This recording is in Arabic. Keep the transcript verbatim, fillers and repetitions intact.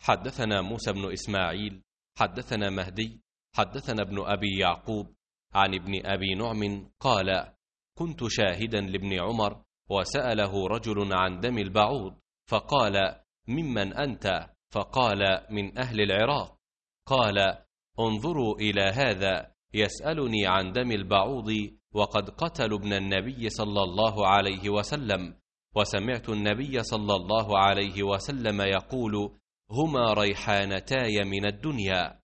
حدثنا موسى بن إسماعيل حدثنا مهدي حدثنا ابن أبي يعقوب عن ابن أبي نعم قال: كنت شاهدا لابن عمر وسأله رجل عن دم البعوض فقال: ممن أنت؟ فقال: من أهل العراق. قال: انظروا إلى هذا يسألني عن دم البعوض وقد قتلوا ابن النبي صلى الله عليه وسلم، وسمعت النبي صلى الله عليه وسلم يقول: هما ريحانتاي من الدنيا.